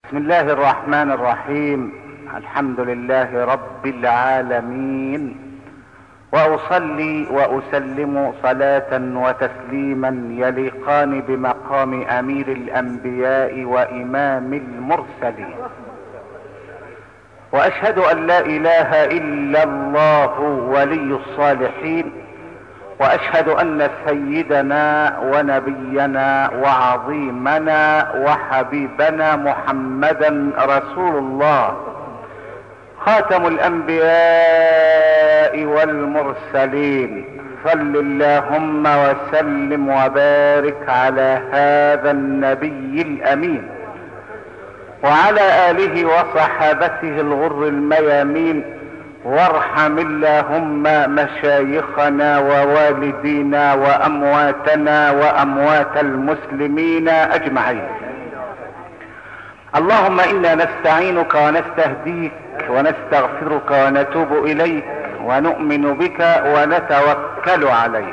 بسم الله الرحمن الرحيم. الحمد لله رب العالمين، واصلي واسلم صلاة وتسليما يليقان بمقام امير الانبياء وامام المرسلين، واشهد ان لا اله الا الله ولي الصالحين، واشهد ان سيدنا ونبينا وعظيمنا وحبيبنا محمدا رسول الله، خاتم الانبياء والمرسلين. صل اللهم وسلم وبارك على هذا النبي الامين وعلى اله وصحابته الغر الميامين، وارحم اللهم مشايخنا ووالدينا وامواتنا واموات المسلمين اجمعين. اللهم انا نستعينك ونستهديك ونستغفرك ونتوب اليك ونؤمن بك ونتوكل عليك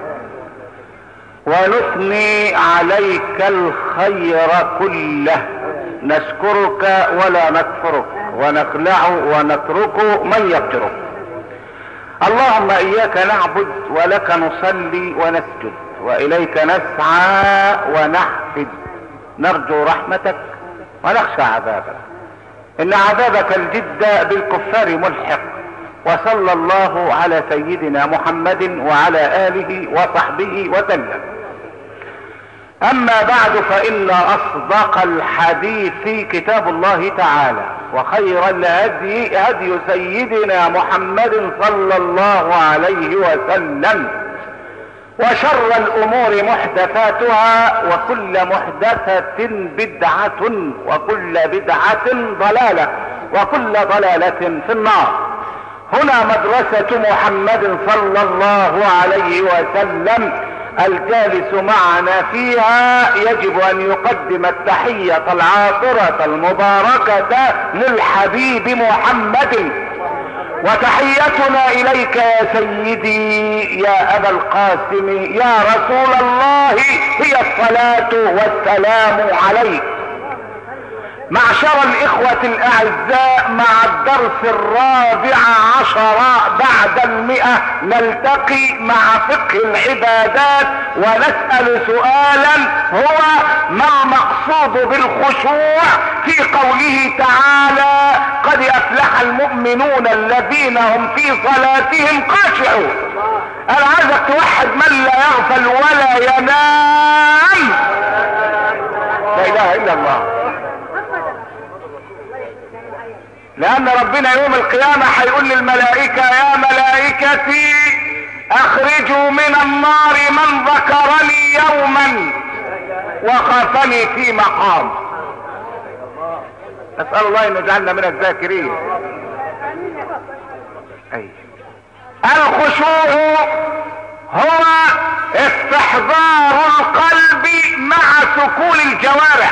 ونثني عليك الخير كله، نشكرك ولا نكفرك ونخلع ونترك من يفجرك. اللهم اياك نعبد ولك نصلي ونسجد واليك نسعى ونحفد، نرجو رحمتك ونخشى عذابك، ان عذابك الجد بالكفار ملحق. وصلى الله على سيدنا محمد وعلى اله وصحبه وسلم. اما بعد، فان اصدق الحديث كتاب الله تعالى، وخير الهدي هدي سيدنا محمد صلى الله عليه وسلم، وشر الامور محدثاتها، وكل محدثة بدعة، وكل بدعة ضلالة، وكل ضلالة في النار. هنا مدرسة محمد صلى الله عليه وسلم، الجالس معنا فيها يجب ان يقدم التحية العاطرة المباركة للحبيب محمد، وتحيتنا اليك يا سيدي يا ابا القاسم يا رسول الله هي الصلاة والسلام عليك. معشر الاخوة الاعزاء، مع الدرس 14 بعد 100 نلتقي مع فقه العبادات، ونسأل سؤالا هو: ما المقصود بالخشوع في قوله تعالى: قد افلح المؤمنون الذين هم في صلاتهم خاشعون؟ انا عايزك توحد من لا يغفل ولا ينام. لا اله الا الله. لان ربنا يوم القيامة هيقول للملائكة: يا ملائكتي اخرجوا من النار من ذكرني يوما وخافني في مقام. نسأل الله ان يجعلنا من الذاكرين. الخشوع هو استحضار القلب مع سكون الجوارح.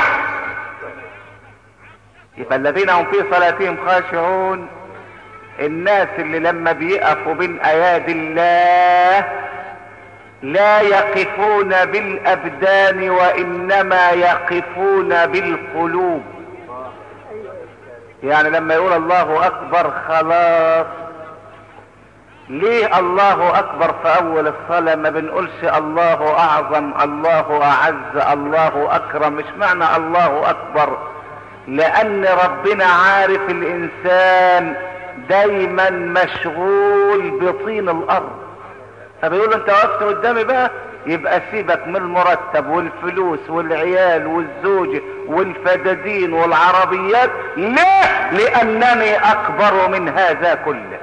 يبقى الذين هم في صلاتهم خاشعون الناس اللي لما بيقفوا بين ايادي الله لا يقفون بالابدان، وانما يقفون بالقلوب. يعني لما يقول الله اكبر خلاص. ليه الله اكبر في اول الصلاة ما بنقولش الله اعظم، الله اعز، الله اكرم؟ مش معنى الله اكبر، لان ربنا عارف الانسان دايما مشغول بطين الارض، فبيقول انت وقفت قدامي بقى، يبقى سيبك من المرتب والفلوس والعيال والزوجة والفدادين والعربيات. ليه؟ لانني اكبر من هذا كله.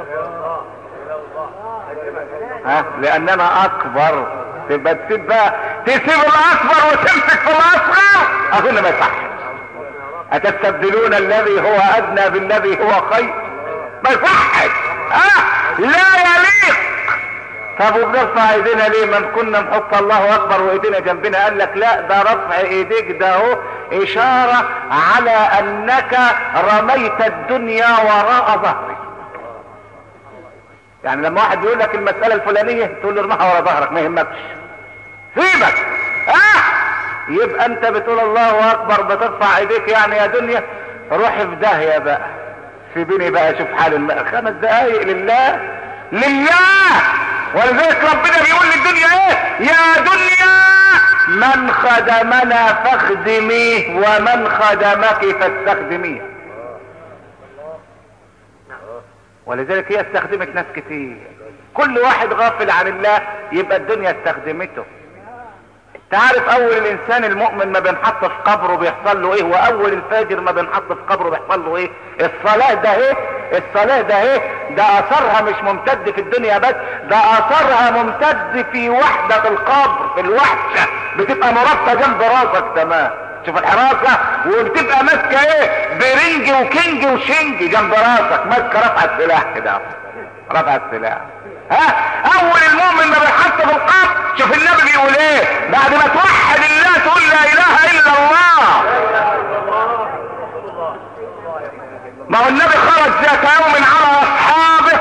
لاننا اكبر. تبقى تسيب بقى، تسيب الاكبر وتمسك في الاصغر؟ اظن ما يصحش. اتستبدلون الذي هو ادنى بالذي هو خير؟ ما يصحش. لا يليق. طب وبنرفع ايدينا ليه؟ ما كنا نحط الله اكبر وايدينا جنبنا. قال لك لا، ده رفع ايديك ده هو اشارة على انك رميت الدنيا وراء ظهرك. يعني لما واحد يقول لك المسألة الفلانية تقول له ارمحها ورا ظهرك، ما يهمكش، سيبك. يبقى انت بتقول الله اكبر بترفع ايديك يعني يا دنيا روح في داهية بقى، سيبيني بقى اشوف حال 5 دقايق لله لله. ولذلك ربنا بيقول للدنيا ايه؟ يا دنيا من خدمنا فاخدميه ومن خدمك فاستخدميه. ولذلك هي استخدمت ناس كتير، كل واحد غافل عن الله يبقى الدنيا استخدمته. تعرف اول الانسان المؤمن ما بينحط في قبره بيحصل له ايه، واول الفاجر ما بينحط في قبره بيحصل له ايه؟ الصلاة ده ايه؟ الصلاة ده ايه؟ ده اثرها مش ممتد في الدنيا بس، ده اثرها ممتد في وحدة القبر، في الوحشة بتبقى مربطة جنب راسك تمام. شوف الحراسة، وبتبقى ماسكة ايه؟ برنج وكينج وشنج جنب راسك، ماسكة رفع السلاح كده، رفع السلاح. ها اول المؤمن ما بيحط في القبر، شوف النبي بيقول ايه بعد ما توحد الله تقول لا اله الا الله. ما هو النبي خرج ذات يوم على اصحابه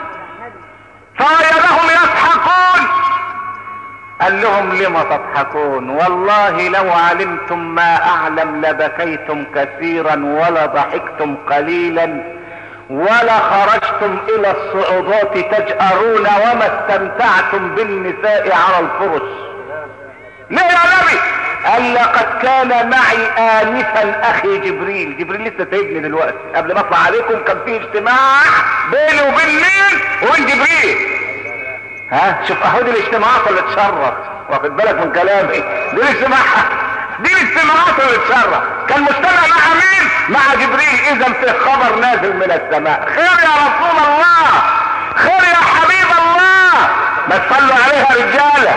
فوجدهم يضحكون، قال لهم لم تضحكون؟ والله لو علمتم ما اعلم لبكيتم كثيرا ولا ضحكتم قليلا ولا خرجتم الى الصعودات تجأرون وما استمتعتم بالنساء على الفرش. ليه يا نبي؟ قال لقد كان معي آنفا اخي جبريل. جبريل لسه سايبني دلوقتي، قبل ما اطلع عليكم كان في اجتماع بيني وبين مين؟ وبين جبريل. ها شوف اهو دي الاجتماعات اللي تشرف، واخد بالك من كلامي؟ دي الاجتماعات اللي تشرف. كان مجتمع مع مين؟ مع جبريل. اذا في خبر نازل من السماء، خير يا رسول الله، خير يا حبيب الله، ما تصلوا عليها رجاله.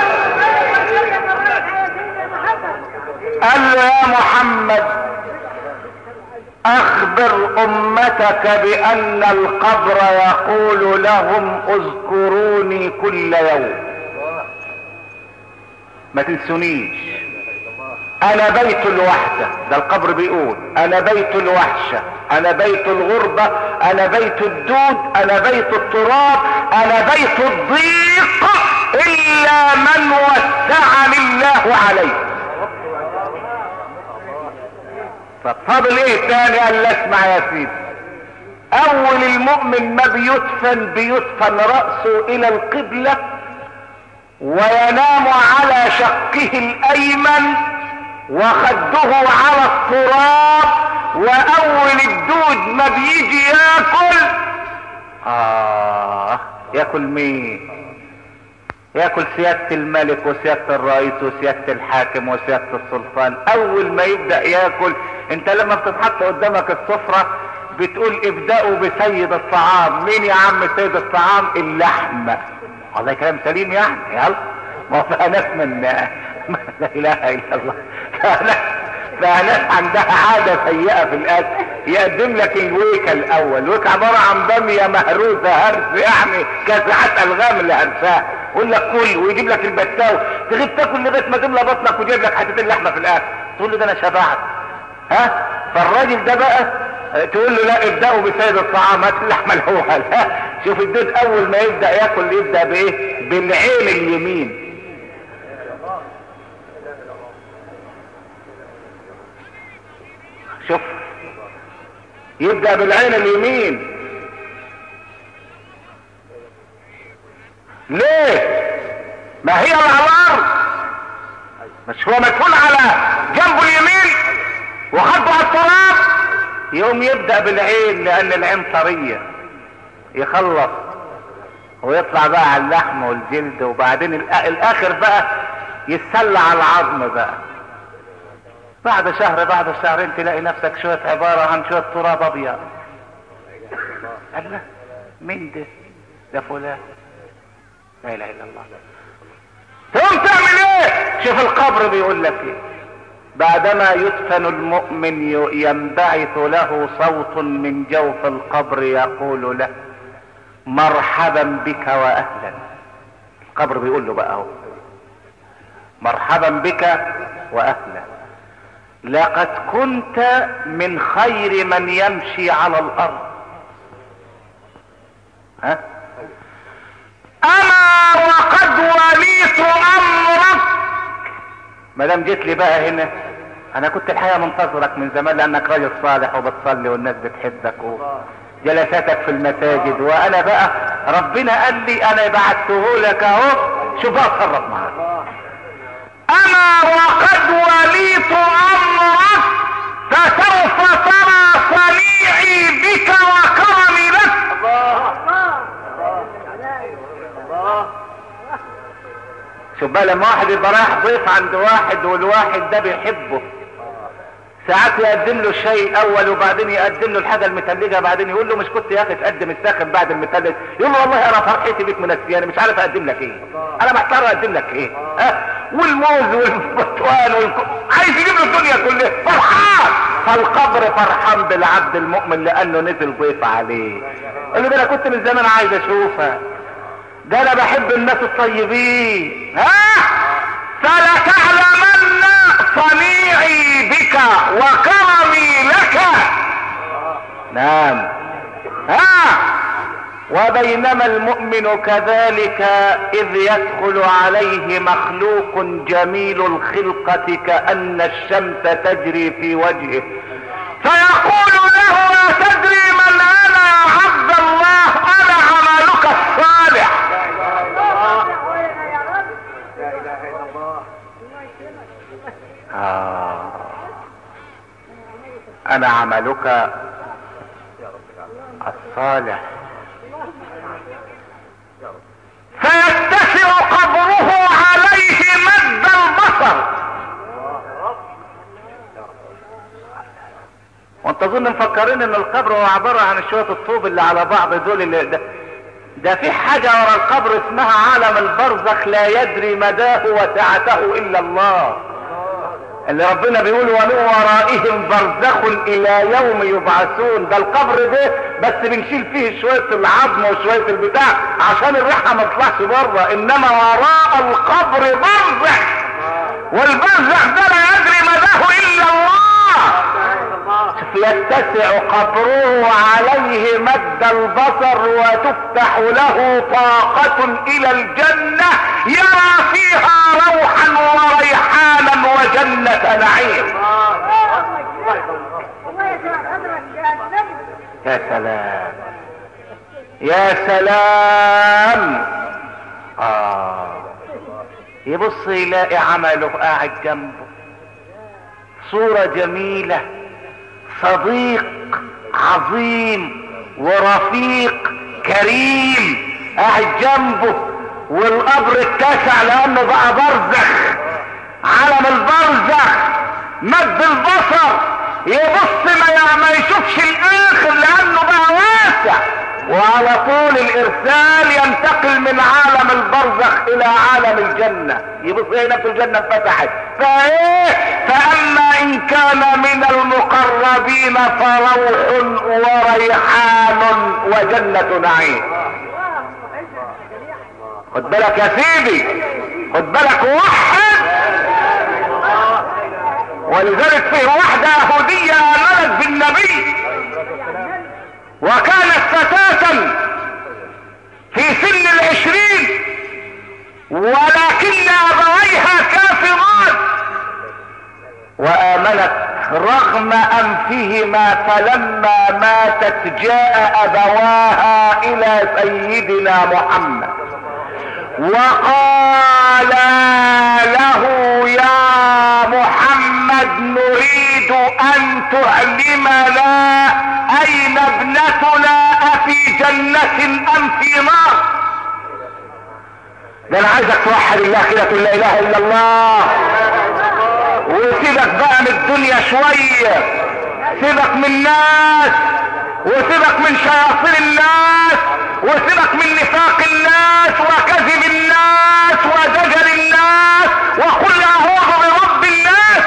قال له يا محمد اخبر امتك بان القبر يقول لهم اذكروني كل يوم، ما تنسونيش، انا بيت الوحدة. ده القبر بيقول انا بيت الوحشة، انا بيت الغربة، انا بيت الدود، انا بيت التراب، انا بيت الضيق الا من وسعني الله عليه. ففضل ايه تاني؟ قال اسمع يا سيدي، اول المؤمن ما بيدفن رأسه الى القبلة وينام على شقه الايمن وخده على التراب، واول الدود ما بيجي ياكل ياكل مين؟ ياكل سيادة الملك وسيادة الرئيس وسيادة الحاكم وسيادة السلطان. اول ما يبدأ ياكل، انت لما بتتحط قدامك السفرة بتقول ابدأوا بسيد الطعام. مين يا عم سيد الطعام؟ اللحمة. والله كلام سليم يعني، يلا ما فيها ناس من لا اله الا الله، فيها ناس عندها عادة سيئة في الاكل، يقدم لك الويكة الاول، الويكة عبارة عن بامية مهروسة هرس، يعني كاسحات الغام اللي هرساها، يقول لك كل، ويجيب لك البتاوي، تغيب تاكل لغايه ما تملى بطنك ويجيب لك حتتين لحمه في الاخر، تقول له ده انا شبعت. ها فالراجل ده بقى تقول له لا ابدأوا بسيد الطعام، هات اللحمه الاول. شوف الدود اول ما يبدأ ياكل يبدأ بايه؟ بالعين اليمين. شوف يبدأ بالعين اليمين. ليه؟ ما هي العوار مش هو مدفون على جنبه اليمين وخده على التراب، يوم يبدأ بالعين لان العين طرية، يخلص ويطلع بقى على اللحم والجلد، وبعدين الاخر بقى يتسلى على العظم بقى. بعد شهر بعد شهرين تلاقي نفسك شوية عبارة عن شوية تراب ابيض. الله مين ده فلان، لا اله الا الله. تقوم تعمل ايه؟ شوف القبر بيقول لك ايه. بعدما يدفن المؤمن ينبعث له صوت من جوف القبر يقول له مرحبا بك واهلا. القبر بيقول له بقى اهو مرحبا بك واهلا، لقد كنت من خير من يمشي على الارض. ها انا وقد وليت امرك، ما دام جيت لي بقى هنا انا كنت الحقيقة منتظرك من زمان لانك راجل صالح وبتصلي والناس بتحبك جلساتك في المساجد، وانا بقى ربنا قال لي انا بعته لك اهو، شوف بقى اتصرف معاك. انا وقد وليت امرك فسوف ترى صنيعي بك وكرمي لك. شوف بقى لما واحد يبقى رايح ضيف عند واحد والواحد ده بيحبه، ساعات يقدم له الشيء اول وبعدين يقدم له الحاجه المتلجه، بعدين يقول له مش كنت يا اخي تقدم الساخن بعد المتلج؟ يقول له والله انا فرحتي بيك منسيه، انا مش عارف اقدم لك ايه، انا محتار اقدم لك ايه. والموز والبرتقال عايز يجيب له الدنيا كلها، فرحان. فالقبر فرحان بالعبد المؤمن لانه نزل ضيف عليه. قال له انا كنت من زمان عايز اشوفها، ده انا بحب الناس الطيبين. فلتعلمن صنيعي بك وكرمي لك. نعم. وبينما المؤمن كذلك إذ يدخل عليه مخلوق جميل الخلقة كأن الشمس تجري في وجهه فيقول له أتدري من أنا يا عبد الله؟ أنا عملك الصالح. أنا عملك الصالح. فيتسع قبره عليه مد البصر. وانت اظن مفكرين ان القبر هو عبارة عن شوية الطوب اللي على بعض دول اللي ده في حاجة ورا القبر اسمها عالم البرزخ لا يدري مداه وسعته الا الله، اللي ربنا بيقول ومن ورائهم برزخ الى يوم يبعثون. ده القبر ده بس بنشيل فيه شوية العظم وشوية البتاع عشان الريحة ما تطلعش بره، انما وراء القبر برزخ، والبرزخ ده لا يدري مداه الا الله. يتسع قبره عليه مد البصر وتفتح له طاقة الى الجنة يرى فيها روحا وريحانا وجنة نعيم. يا سلام يا سلام. يبص يلاقي عمله قاعد جنبه، صورة جميلة، صديق عظيم ورفيق كريم قاعد جنبه، والقبر اتسع لانه بقى برزخ، عالم البرزخ مد البصر، يبص ما يشوفش الاخر لانه بقى واسع، وعلى طول الارسال ينتقل من عالم البرزخ الى عالم الجنة. يبص هنا في الجنة فتحت فاما ان كان من المقربين فروح وريحان وجنة نعيم. خد بالك يا سيدي، خد بالك، وحد. ولذلك فيه واحدة يهودية آمنت بالنبي وكانت فتاة في سن 20 ولكن أبويها كافران، وآمنت رغم أنفهما، فلما ماتت جاء أبواها إلى سيدنا محمد وقال له يا محمد نريد أن تعلمنا أين ابنتنا، أفي جنة أم في نار؟ ده أنا عايزك توحد الله كده، تقول لا إله إلا الله، وسيبك بقى من الدنيا شوية، سيبك من الناس، وسيبك من شياطين الناس، وسيبك من نفاق الناس وكذب الناس ودجل الناس، وقل أعوذ برب الناس.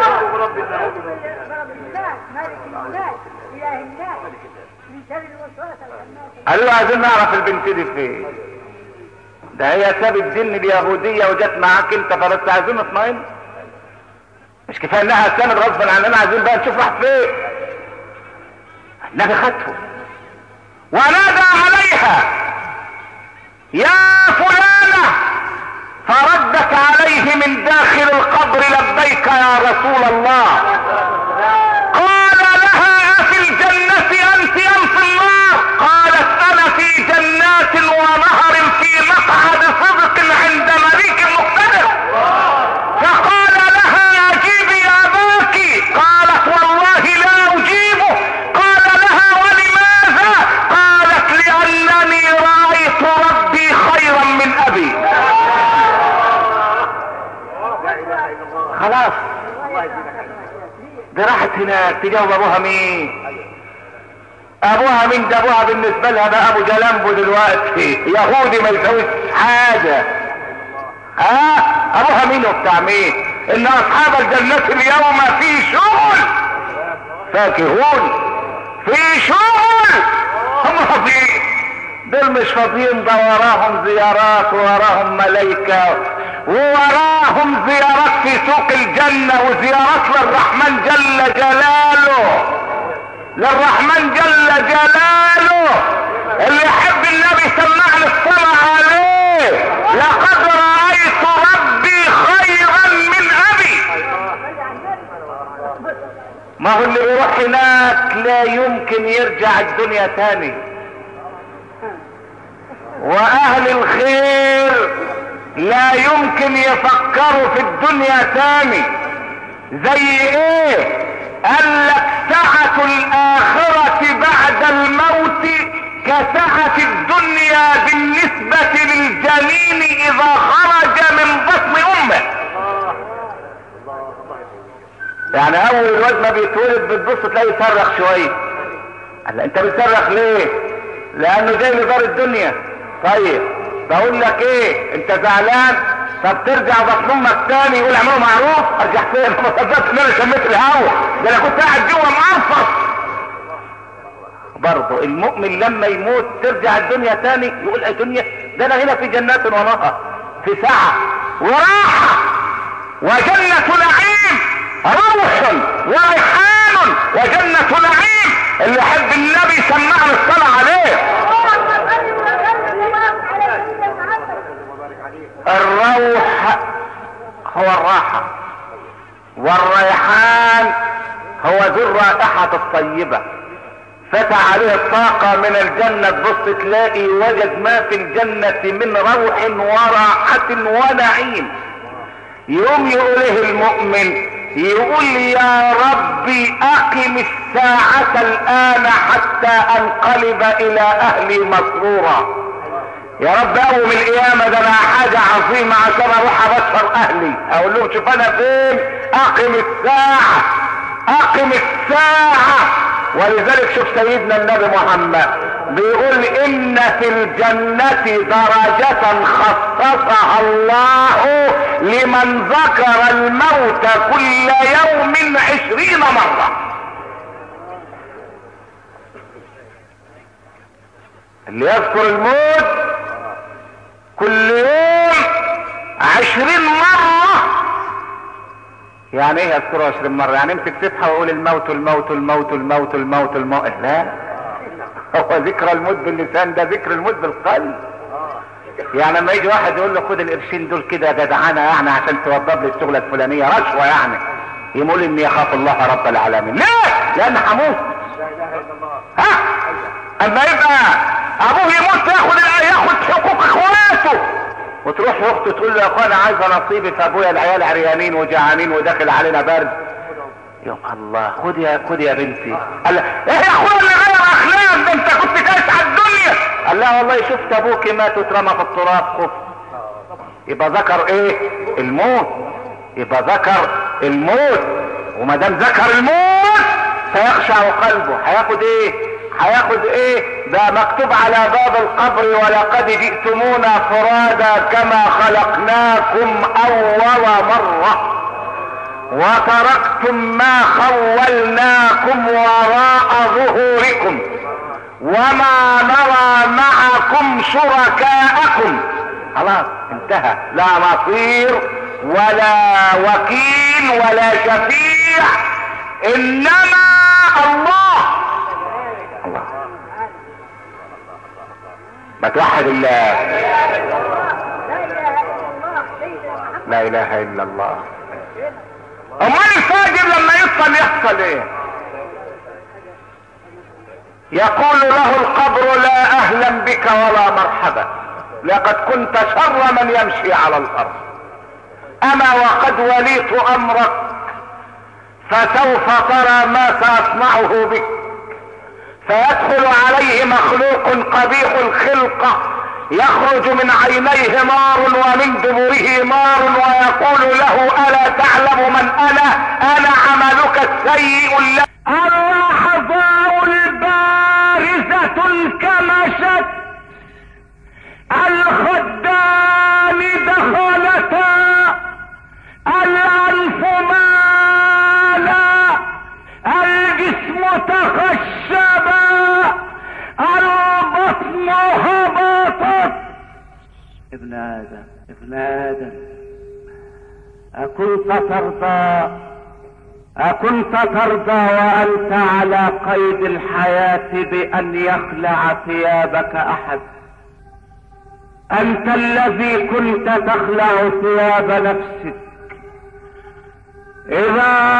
قال له عايزين نعرف البنت دي فين، ده هي سابت دين اليهودية وجت معاك انت، فبس عايزين نطمئن، مش كفايه انها كانت غصبا عننا، عايزين بقى نشوف راح فين. النبي خدته ونادى عليها يا فلانة، فردت عليه عليه من داخل القبر لبيك يا رسول الله. قال لها في الجنة انت ام في النار؟ قالت انا في جنات ونهر في مقعد صدق عند مليك مقتدر. فقال لها اجيبي يا باكي. قالت والله لا اجيبه. قال لها ولماذا؟ قالت لانني رايت ربي خيرا من ابي. خلاص دي راحت هناك تجاوب ابوها مين؟ ابوها مين؟ ده ابوها بالنسبه لها بقى ابو جلامبو دلوقتي، يهودي ما يسويش حاجه. ابوها مين وبتاع مين؟ ان اصحاب الجنة اليوم في شغل فاكهون، في شغل. هم فاضيين؟ دول مش فاضيين، ده وراهم زيارات ووراهم ملايكة ووراهم زيارات في سوق الجنة وزيارات للرحمن جل جلاله، للرحمن جل جلاله. اللي يحب النبي سمعني الصلاة عليه. لقد رأيت ربي خيرا من ابي. ما هو اللي يروح هناك لا يمكن يرجع الدنيا تاني. واهل الخير لا يمكن يفكروا في الدنيا تاني. زي ايه؟ قال لك سعة الاخرة بعد الموت كسعة الدنيا بالنسبة للجنين اذا خرج من بطن امه. يعني اول الواد ما بيتولد بتبص تلاقيه يصرخ شوية. قال انت بتصرخ ليه؟ لانه جاي لدار الدنيا. طيب بقول لك ايه، انت زعلان؟ طب ترجع بطن امك تاني. يقول اعملوا معروف. ارجع فين؟ ما صدقت ان انا شميت الهوا، ده انا كنت قاعد جوه مقرفص. برضه المؤمن لما يموت ترجع الدنيا تاني. يقول الدنيا ده انا هنا في جنات ونهر، في سعة وراحة وجنة نعيم، روح وريحان وجنة نعيم. اللي يحب النبي سمعنا الصلاة عليه. الروح هو الراحة والريحان هو ذو الرائحة الطيبة. فتح عليه الطاقة من الجنة، تبص تلاقي وجد ما في الجنة من روح وراحة ونعيم. يوم يقوله المؤمن، يقول يا ربي اقم الساعة الان حتى انقلب الى اهلي مسرورا. يا رب قوم القيامة، ده انا حاجة عظيمة عشان اروح ابشر اهلي. اقول لهم شوف انا فين. اقم الساعة، اقم الساعة. ولذلك شوف سيدنا النبي محمد بيقول ان في الجنة درجة خصصها الله لمن ذكر الموت كل يوم 20 مرة. اللي يذكر الموت كل يوم 20 مرة. يعني ايه اذكره 20 مرة؟ يعني امسك تفحى واقول الموت الموت الموت الموت الموت الموت. لا، هو ذكر الموت باللسان، ده ذكر الموت بالقلب. يعني لما يجي واحد يقول له خد القرشين دول كده جدعانه يعني عشان توضب لي الشغله الفلانيه، رشوه يعني، يقول اني يخاف الله رب العالمين. ليه؟ لان هموت. ها؟ اما يبقى ابوه يموت ياخد حقوق اخواته، وتروح اخته تقول له يا اخوان انا عايزه نصيبي في ابويا، العيال عريانين وجعانين وداخل علينا برد. يا الله، خد يا بنتي. قال ايه يا اخويا اللي غير اخلاق ده؟ انت كنت كايس على الدنيا. قال لا والله شفت ابوكي مات واترمى في التراب خف. يبقى ذكر ايه؟ الموت. يبقى ذكر الموت، وما دام ذكر الموت سيخشع قلبه. هياخد ايه؟ هياخد ايه؟ ده مكتوب على باب القبر ولقد جئتمونا فرادا كما خلقناكم اول مرة وتركتم ما خولناكم وراء ظهوركم وما نرى معكم شركاءكم. خلاص انتهى، لا نصير ولا وكيل ولا شفيع، انما الله. ما توحد الله. لا اله الا الله. امال الفاجر لما يحصل ايه؟ يقول له القبر لا اهلا بك ولا مرحبا، لقد كنت شر من يمشي على الارض، اما وقد وليت امرك فسوف ترى ما ساصنعه بك. فيدخل عليه مخلوق قبيح الخلقة يخرج من عينيه نار ومن دبره نار ويقول له الا تعلم من انا عملك السيء اللحظاء البارزة الكمشت الخدان دخلتا الانف مالا الجسم تخشبا البطن هبطت. ابن ادم أكنت ترضى وأنت على قيد الحياة بأن يخلع ثيابك أحد؟ أنت الذي كنت تخلع ثياب نفسك. إذا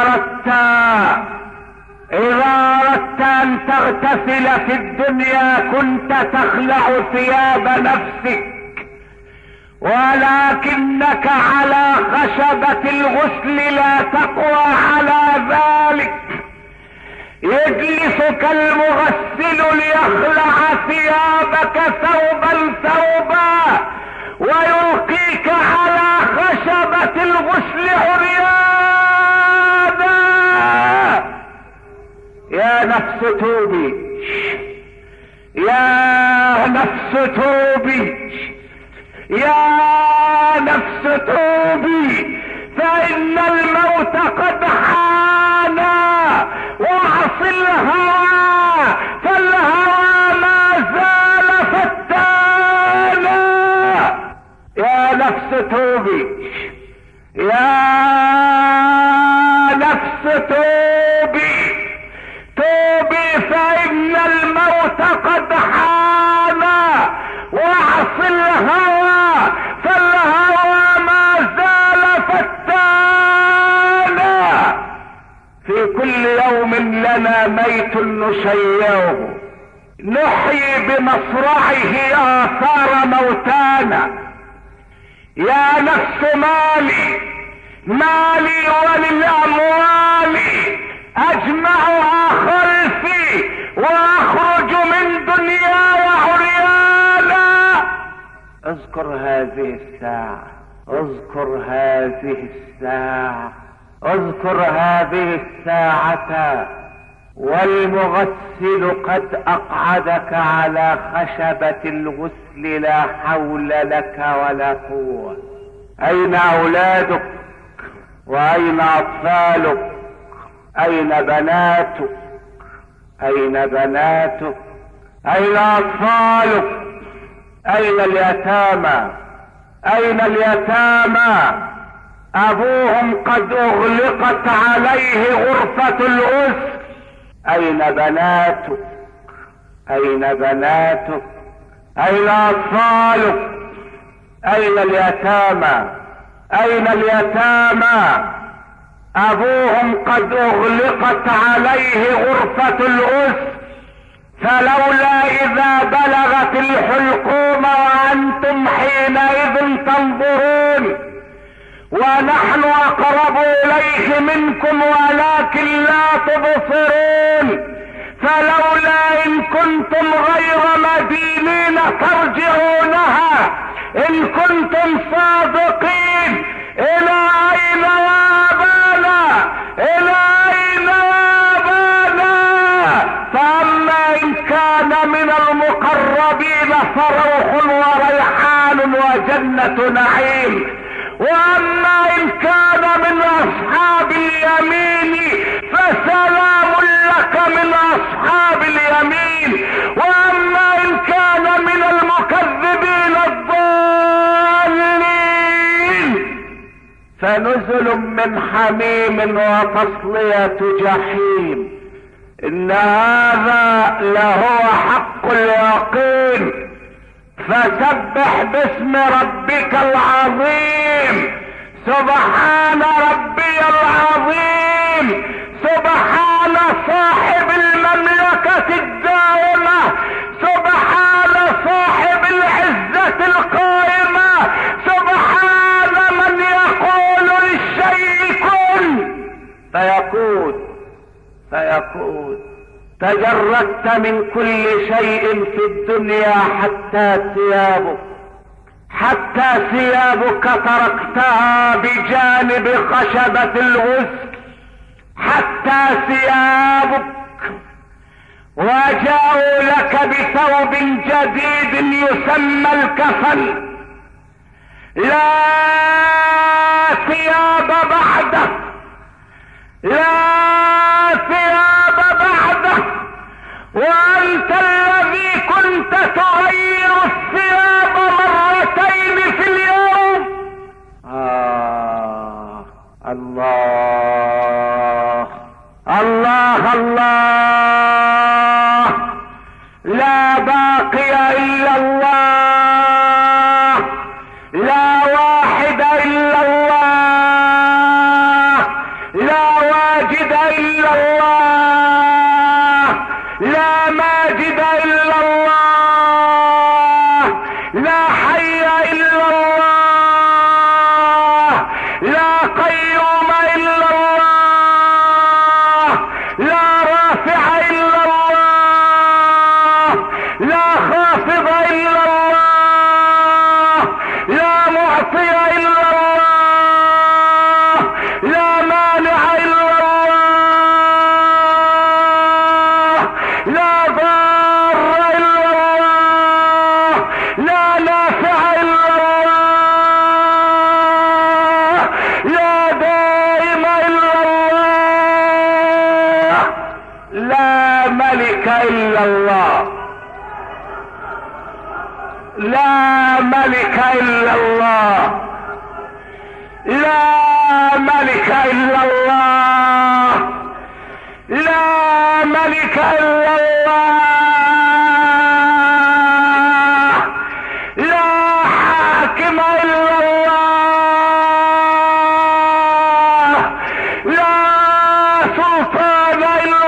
أردت أن تغتسل في الدنيا كنت تخلع ثياب نفسك، ولكنك على خشبة الغسل لا تقوى على ذلك. يجلسك المغسل ليخلع ثيابك ثوبا ويلقيك على خشبة الغسل عريانا. يا نفس توبي، يا نفس توبي، يا نفس توبي، فإن الموت قد حان. واعص الهوى فالهوى ما زال فتانا. يا نفس توبي، يا نفس توبي، فإن الموت قد حان. واعص الهوى فالهوى ما زال فتانا. في كل يوم لنا ميت نشيعه، نحيي بمصرعه آثار موتانا. يا نفس مالي وللأموال أجمعها خلفي وأخرج من دنيا وعريانا. اذكر هذه الساعة، اذكر هذه الساعة، اذكر هذه الساعة. والمغسل قد أقعدك على خشبة الغسل، لا حول لك ولا قوة. أين أولادك؟ وأين أطفالك؟ أين بناتك؟ أين بناتك؟ أين أطفالك؟ أين اليتامى؟ أين اليتامى؟ أبوهم قد أغلقت عليه غرفة الأسر. أين بناتك؟ أين بناتك؟ أين أطفالك؟ أين اليتامى؟ أين اليتامى؟ أبوهم قد أغلقت عليه غرفة الأسر. فلولا إذا بلغت الحلقوم وأنتم حينئذ تنظرون، ونحن أقرب إليه منكم ولكن لا تبصرون. فلولا إن كنتم غير مدينين ترجعونها إن كنتم صادقين. إلى أين وابانا؟ إلى أين وابانا؟ فأما إن كان من المقربين فروح وريحان وجنة نعيم، واما ان كان من اصحاب اليمين فسلام لك من اصحاب اليمين، واما ان كان من المكذبين الضالين فنزل من حميم وتصلية جحيم. ان هذا لهو حق اليقين. فسبح باسم ربك العظيم، سبحان ربي العظيم، سبحان صاحب المملكة الدائمة، سبحان صاحب العزة القائمة، سبحان من يقول للشيء كن فيكون. تجردت من كل شيء في الدنيا حتى ثيابك تركتها بجانب خشبة الغسل، حتى ثيابك، وجاءوا لك بثوب جديد يسمى الكفن، لا ثياب بعده، لا ثياب بعده، وأنت الذي كنت تغير الثياب مرتين في اليوم. الله الله الله، لا باقي إلا الله، لا واحد إلا الله، لا واجد إلا الله، لا ماجد إلا الله، لا حي إلا الله، لا قيوم إلا الله، لا رافع إلا الله، لا خافض إلا الله، لا معطي إلا الله، لا مانع إلا الله، لا ضار إلا الله، لا نافع إلا الله، لا دائم إلا الله، لا ملك إلا الله، لا ملك إلا الله، لا ملك إلا الله، لا ملك إلا الله، لا حاكم إلا الله، لا سلطان إلا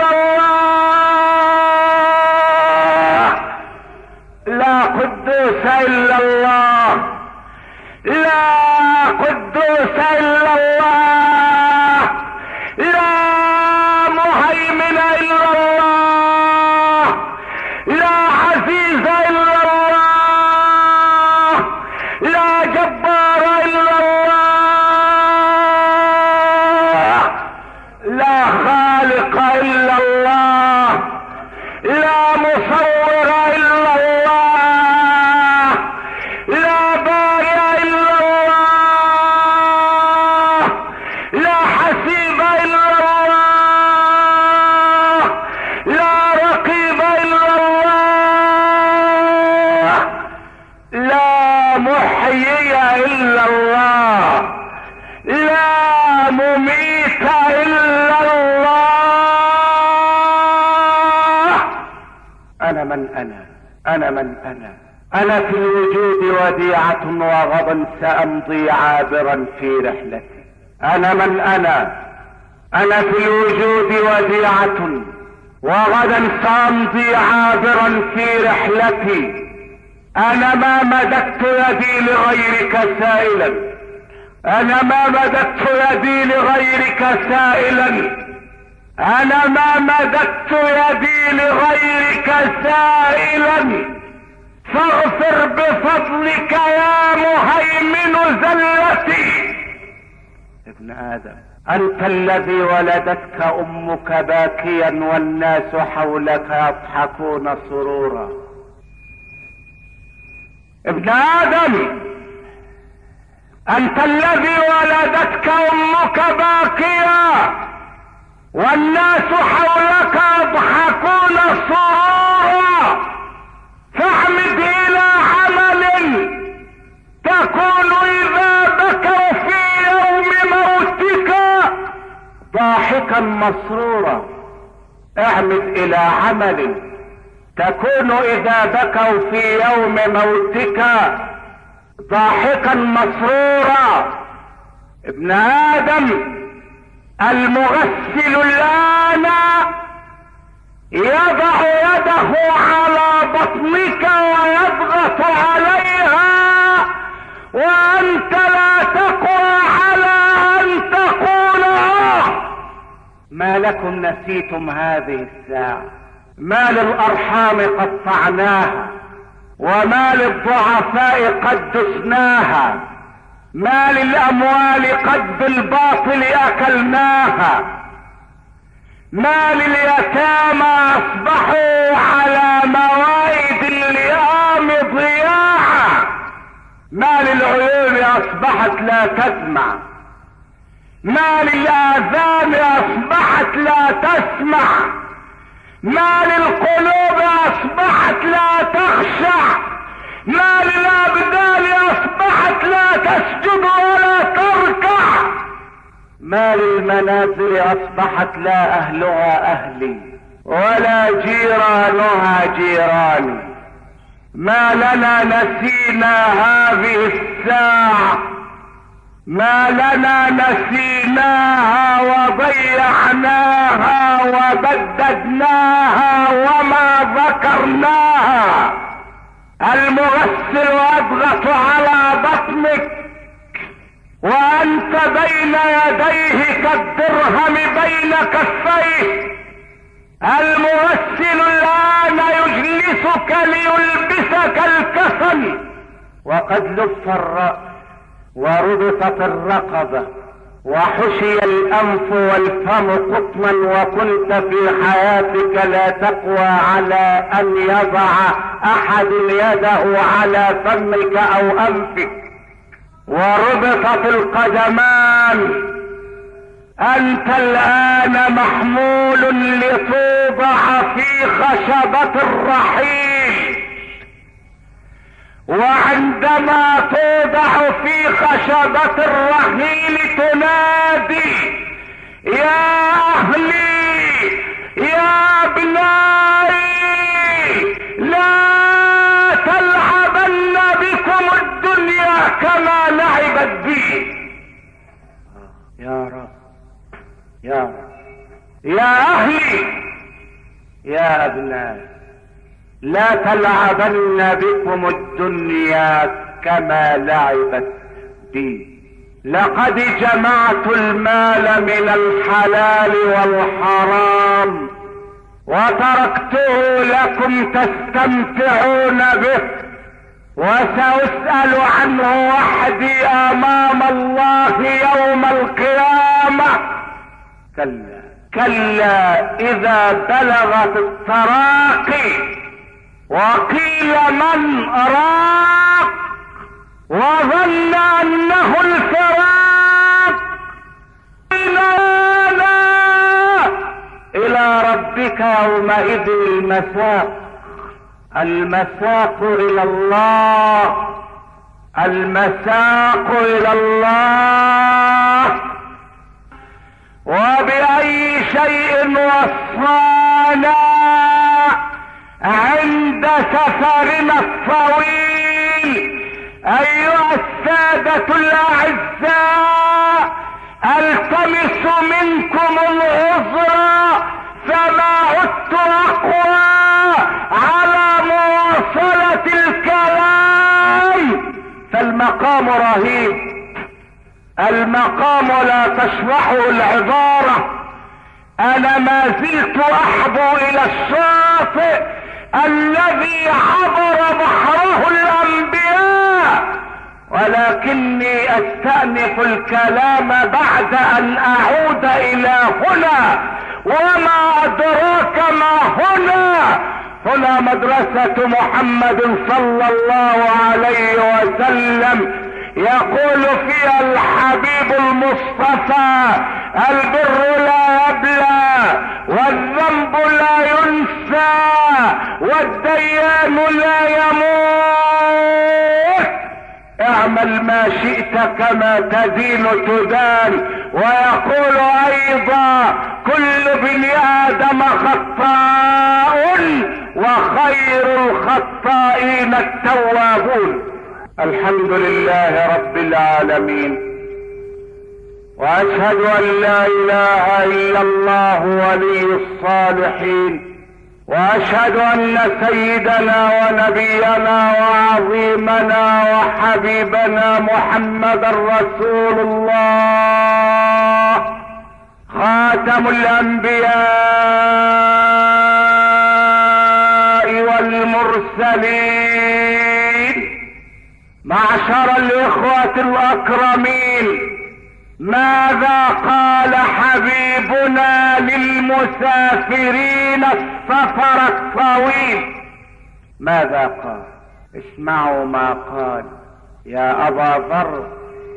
الله، لا قدوس إلا الله، لا قدوس إلا الله، لا مهيمن إلا الله، لا عزيز إلا الله، لا جبار إلا الله، لا خالق إلا الله، لا مصور إلا الله، لا بارئ إلا الله، لا حسيب إلا الله، لا رقيب إلا الله، لا محيي إلا الله، لا مميت إلا الله. أنا من أنا في الوجود وديعة، وغدا سأمضي عابرا في رحلتي. أنا من أنا في الوجود وديعة، وغدا سأمضي عابرا في رحلتي. أنا ما مددت يدي لغيرك سائلا، أنا ما مددت يدي لغيرك سائلا، أنا ما مددت يدي لغيرك سائلا، فاغفر بفضلك يا مهيمن زلتي. ابن آدم، أنت الذي ولدتك أمك باكيا والناس حولك يضحكون سرورا. ابن آدم، أنت الذي ولدتك أمك باكيا والناس حولك يضحكون سرورا، فاعمد إلى عمل تكون إذا بكوا في يوم موتك ضاحكا مسرورا. اعمد إلى عمل تكون إذا بكوا في يوم موتك ضاحكا مسرورا. ابن آدم المغسل الآن يضع يده على بطنك ويضغط عليها، وأنت لا تقوى على أن تقول ما لكم نسيتم هذه الساعة؟ ما للأرحام قطعناها، وما للضعفاء قد دسناها، ما للأموال قد بالباطل أكلناها، ما لليتامى أصبحوا على موائد اللئام ضياعا، ما للعيون أصبحت لا تسمع، ما للآذان أصبحت لا تسمع، ما للقلوب أصبحت لا تخشع، ما للأبدان أصبحت لا تسجد ولا تركع، ما للمنازل أصبحت لا أهلها أهلي ولا جيرانها جيراني. ما لنا نسينا هذه الساعة، ما لنا نسيناها وضيعناها وبددناها وما ذكرناها. المغسل يضغط على بطنك وأنت بين يديه كالدرهم بين كفيه. المغسل الآن يجلسك ليلبسك الكفن، وقد لف الرأس وربطت الرقبة وحشي الأنف والفم قطما، وكنت في حياتك لا تقوى على أن يضع أحد يده على فمك أو أنفك، وربطت القدمان. أنت الآن محمول لتوضع في خشبة الرحيل، وعندما توضع في خشبة الرحيل تنادي يا أهلي يا ابنائي لا تلعبن بكم الدنيا كما لعبت بي. يا رب يا رب، يا أهلي يا أبنائي لا تلعبن بكم الدنيا كما لعبت بي. لقد جمعت المال من الحلال والحرام وتركته لكم تستمتعون به، وسأسأل عنه وحدي أمام الله يوم القيامة. كلا كلا إذا بلغت التراقي وقيل من أراق وظن أنه الفراق، إلى ربك يومئذ المساق. المساق إلى الله، المساق إلى الله. وبأي شيء وصانا عند سفرنا الطويل؟ أيها السادة الأعزاء، التمس منكم العذر فما عدت أقوى على مواصلة الكلام، فالمقام رهيب. المقام لا تشرحه العبارة. أنا ما زلت أحبو إلى الشاطئ الذي عبر بحره الأنبياء، ولكني أستأنف الكلام بعد أن أعود إلى هنا. وما أدراك ما هنا؟ هنا مدرسة محمد صلى الله عليه وسلم، يقول فيها الحبيب المصطفى: البر لا يبلى والذنب لا ينسى والديان لا يموت. اعمل ما شئت كما تدين تدان. ويقول ايضا: كل ابن ادم خطاء وخير الخطائين التوابون. الحمد لله رب العالمين، واشهد ان لا اله الا الله ولي الصالحين، واشهد ان سيدنا ونبينا وعظيمنا وحبيبنا محمدا رسول الله خاتم الانبياء والمرسلين. معشر الاخوة الاكرمين، ماذا قال حبيبنا للمسافرين السفر الطويل؟ ماذا قال؟ اسمعوا ما قال. يا أبا ذر،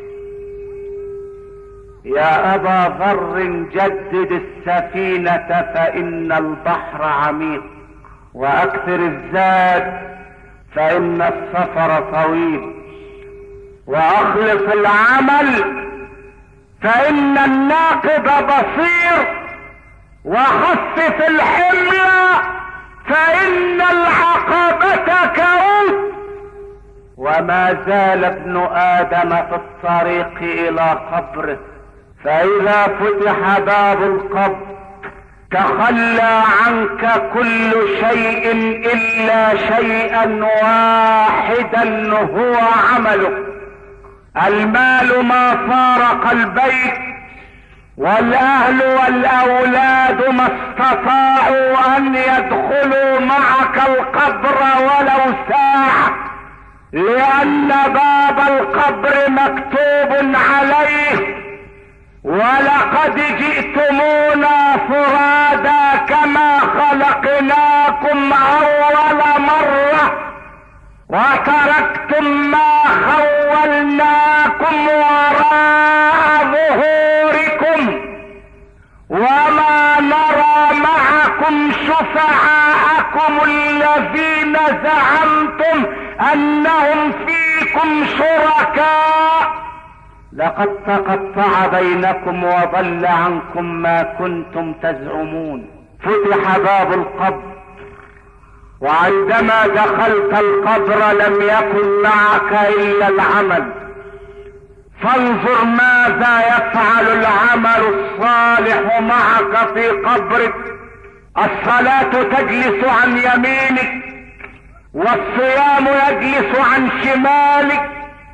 يا أبا ذر، جدد السفينة فإن البحر عميق، وأكثر الزاد فإن السفر طويل، وأخلص العمل فإن الناقد بصير، وخفف الحمل فإن العقبة كؤوس. وما زال ابن آدم في الطريق إلى قبره، فإذا فتح باب القبر تخلى عنك كل شيء إلا شيئا واحدا هو عملك. المال ما فارق البيت، والاهل والاولاد ما استطاعوا ان يدخلوا معك القبر ولو ساعة، لان باب القبر مكتوب عليه: ولقد جئتمونا فرادا كما خلقناكم اول مرة، وتركتم ما خولناكم وراء ظهوركم، وما نرى معكم شفعاءكم الذين زعمتم انهم فيكم شركاء. لقد تقطع بينكم وضل عنكم ما كنتم تزعمون. فتح باب القبر، وعندما دخلت القبر لم يكن معك الا العمل. فانظر ماذا يفعل العمل الصالح معك في قبرك. الصلاة تجلس عن يمينك، والصيام يجلس عن شمالك،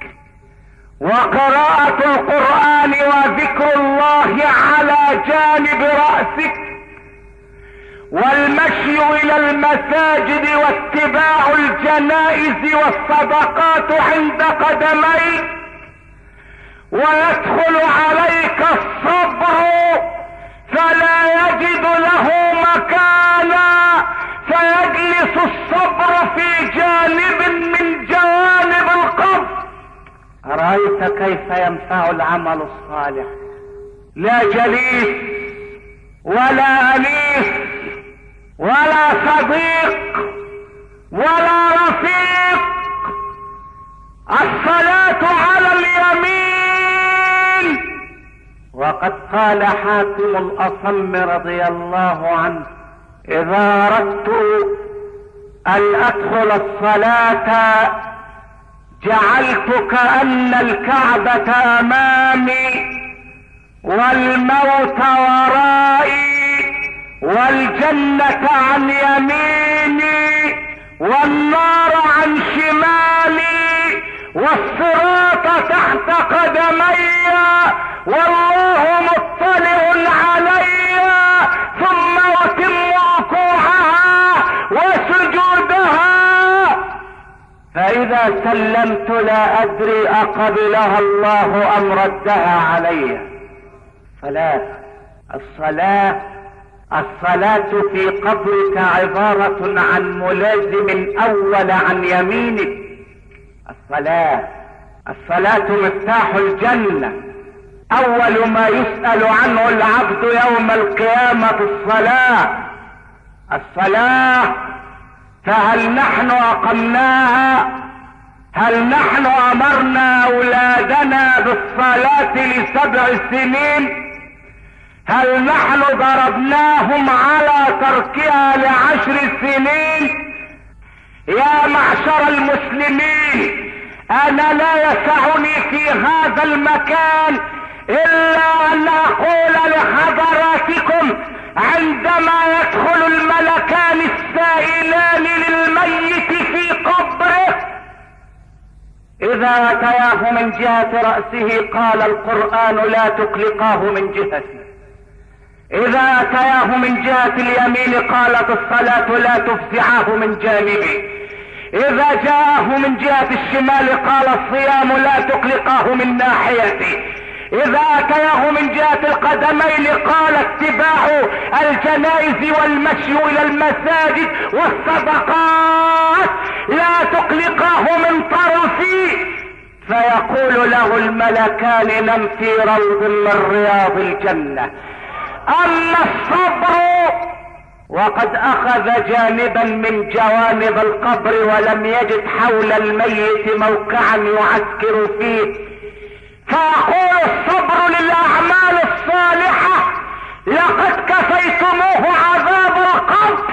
وقراءة القرآن وذكر الله على جانب رأسك، والمشي الى المساجد واتباع الجنائز والصدقات عند قدميك. ويدخل عليك الصبر فلا يجد له مكانا، فيجلس الصبر في جانب من جوانب القبر. أرأيت كيف ينفع العمل الصالح؟ لا جليس ولا أنيس ولا صديق ولا رفيق. الصلاة على اليمين. وقد قال حاتم الأصم رضي الله عنه: إذا أردت أن أدخل الصلاة جعلت كأن الكعبة أمامي، والموت ورائي، والجنة عن يميني، والنار عن شمالي، والصراط تحت قدمي، والله مطلع علي. ثم أتم ركوعها وسجودها. فإذا سلمت لا أدري أقبلها الله أم ردها علي. الصلاة في قبرك عبارة عن ملازم أول عن يمينك. الصلاة مفتاح الجنة. أول ما يسأل عنه العبد يوم القيامة الصلاة. فهل نحن أقمناها؟ هل نحن أمرنا أولادنا بالصلاة ل7 سنين؟ هل نحن ضربناهم على تركها ل10 سنين؟ يا معشر المسلمين، أنا لا يسعني في هذا المكان الا ان اقول لحضراتكم عندما يدخل الملكان السائلان للميت في قبره اذا اتياه من جهة رأسه قال القرآن لا تقلقاه من جهتي، اذا اتياه من جهة اليمين قالت الصلاة لا تفزعه من جانبي، اذا جاءه من جهة الشمال قال الصيام لا تقلقاه من ناحيتي، اذا اتياه من جهة القدمين قال اتباع الجنائز والمشي الى المساجد والصدقات لا تقلقاه من طرفي، فيقول له الملكان نم في روض من رياض الجنة. اما الصبر وقد اخذ جانبا من جوانب القبر ولم يجد حول الميت موقعا يعسكر فيه، فيقول الصبر للاعمال الصالحة لقد كفيتموه عذاب القبر،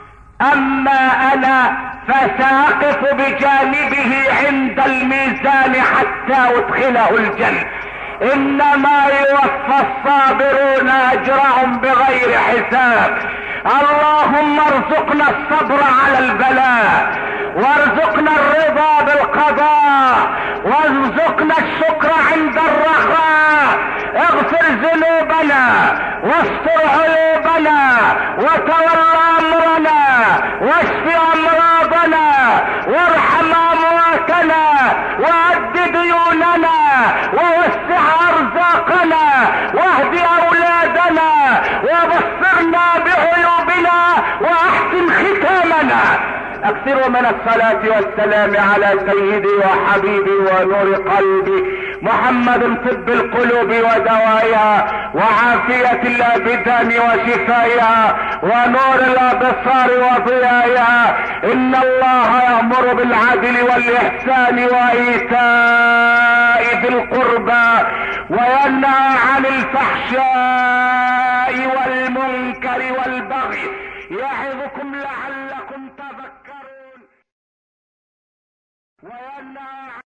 اما انا فساقف بجانبه عند الميزان حتى ادخله الجنة. انما يوفى الصابرون اجرهم بغير حساب. اللهم ارزقنا الصبر على البلاء، وارزقنا الرضا بالقضاء، وارزقنا الشكر عند الرخاء. اغفر ذنوبنا واستر عيوبنا وتولى امرنا واشف امراضنا وارحم امواتنا وأد ديوننا ووسع ارزاقنا واهد اولادنا وبصرنا بعيوبنا واحسن ختامنا. اكثروا من الصلاة والسلام على سيدي وحبيبي ونور قلبي محمد طب القلوب ودوائها وعافية الابدان وشفائها ونور الابصار وضيائها. ان الله يأمر بالعدل والاحسان وايتاء ذي القربى وينهى عن الفحشاء والمنكر والبغي يعظكم لعلكم تذكرون وينهى